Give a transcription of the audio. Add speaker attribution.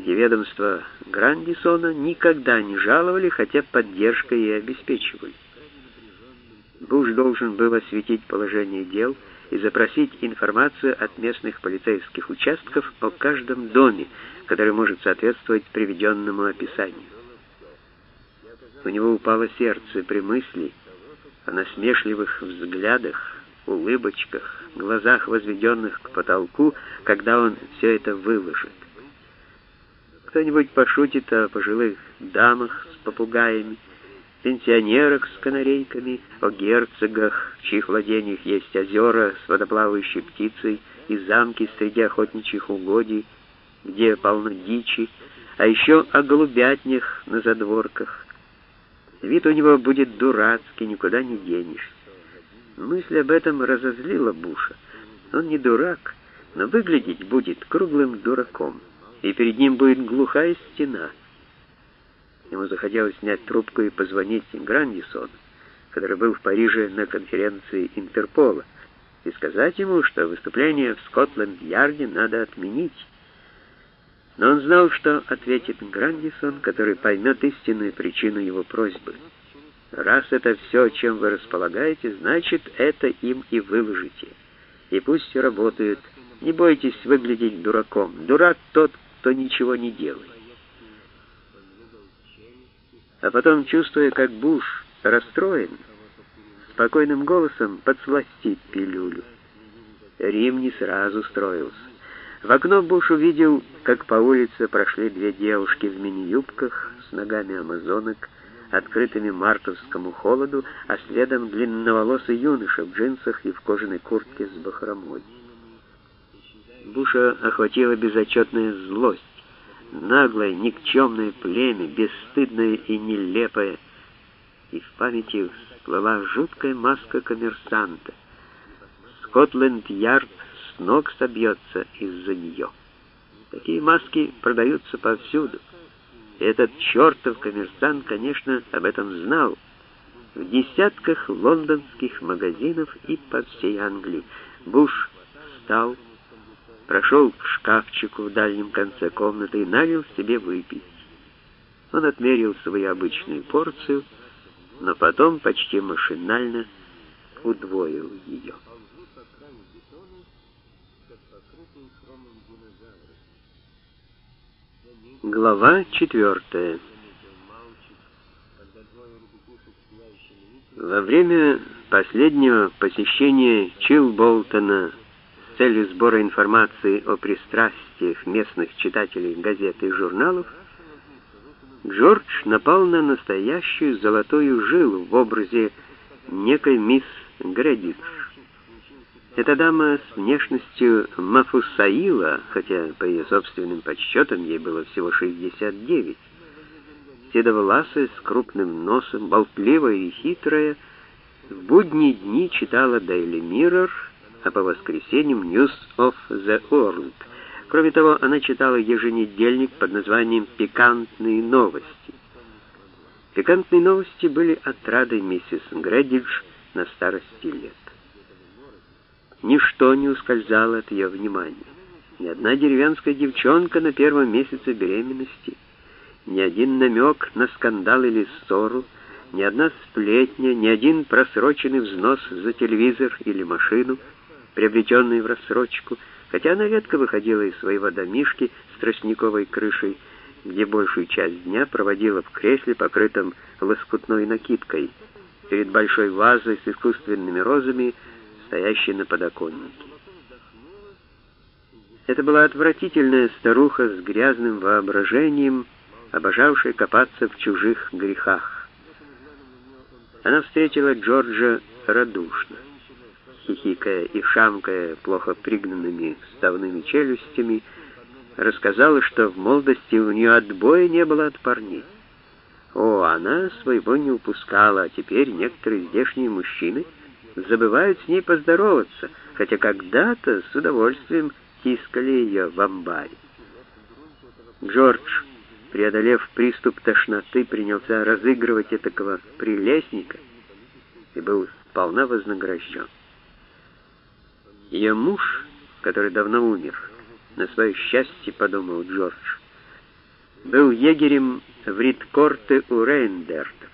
Speaker 1: и ведомство Грандисона никогда не жаловали, хотя поддержкой и обеспечивали. Буш должен был осветить положение дел и запросить информацию от местных полицейских участков о каждом доме, который может соответствовать приведенному описанию. У него упало сердце при мысли о насмешливых взглядах, улыбочках, глазах, возведенных к потолку, когда он все это выложит. Кто-нибудь пошутит о пожилых дамах с попугаями, пенсионерах с канарейками, о герцогах, в чьих владениях есть озера с водоплавающей птицей и замки среди охотничьих угодий, где полно дичи, а еще о голубятнях на задворках. Вид у него будет дурацкий, никуда не денешься. Мысль об этом разозлила Буша. Он не дурак, но выглядеть будет круглым дураком, и перед ним будет глухая стена. Ему захотелось снять трубку и позвонить Грандисону, который был в Париже на конференции Интерпола, и сказать ему, что выступление в Скотланд-Ярде надо отменить. Но он знал, что ответит Грандисон, который поймет истинную причину его просьбы. Раз это все, чем вы располагаете, значит, это им и выложите. И пусть работают. Не бойтесь выглядеть дураком. Дурак тот, кто ничего не делает. А потом, чувствуя, как Буш расстроен, спокойным голосом подсластит пилюлю. Рим не сразу строился. В окно Буш увидел, как по улице прошли две девушки в мини-юбках с ногами амазонок, открытыми мартовскому холоду, а следом длинноволосый юноша в джинсах и в кожаной куртке с бахромой. Буша охватила безотчетная злость. Наглое, никчемное племя, бесстыдное и нелепое. И в памяти всплыла жуткая маска коммерсанта. Скотланд-Ярд с ног собьется из-за нее. Такие маски продаются повсюду. И этот чертов коммерсант, конечно, об этом знал. В десятках лондонских магазинов и по всей Англии. Буш встал, прошел к шкафчику в дальнем конце комнаты и налил себе выпить. Он отмерил свою обычную порцию, но потом почти машинально удвоил ее. Глава 4. Во время последнего посещения Чилболтона с целью сбора информации о пристрастиях местных читателей газет и журналов, Джордж напал на настоящую золотую жилу в образе некой мисс Грэдидж. Эта дама с внешностью Мафусаила, хотя по ее собственным подсчетам ей было всего 69, седовласая, с крупным носом, болтливая и хитрая, в будние дни читала Daily Mirror, а по воскресеньям News of the World. Кроме того, она читала еженедельник под названием «Пикантные новости». Пикантные новости были отрадой миссис Грэдидж на старости лет. Ничто не ускользало от ее внимания. Ни одна деревенская девчонка на первом месяце беременности, ни один намек на скандал или ссору, ни одна сплетня, ни один просроченный взнос за телевизор или машину, приобретенный в рассрочку, хотя она редко выходила из своего домишки с тростниковой крышей, где большую часть дня проводила в кресле, покрытом лоскутной накидкой, перед большой вазой с искусственными розами, стоящей на подоконнике. Это была отвратительная старуха с грязным воображением, обожавшая копаться в чужих грехах. Она встретила Джорджа радушно, хихикая и шамкая плохо пригнанными вставными челюстями, рассказала, что в молодости у нее отбоя не было от парней. О, она своего не упускала, а теперь некоторые здешние мужчины забывают с ней поздороваться, хотя когда-то с удовольствием тискали ее в амбаре. Джордж, преодолев приступ тошноты, принялся разыгрывать этакого прелестника и был сполна вознагражден. Ее муж, который давно умер, на свое счастье, подумал Джордж, был егерем в Ридкорте у Рейндерта.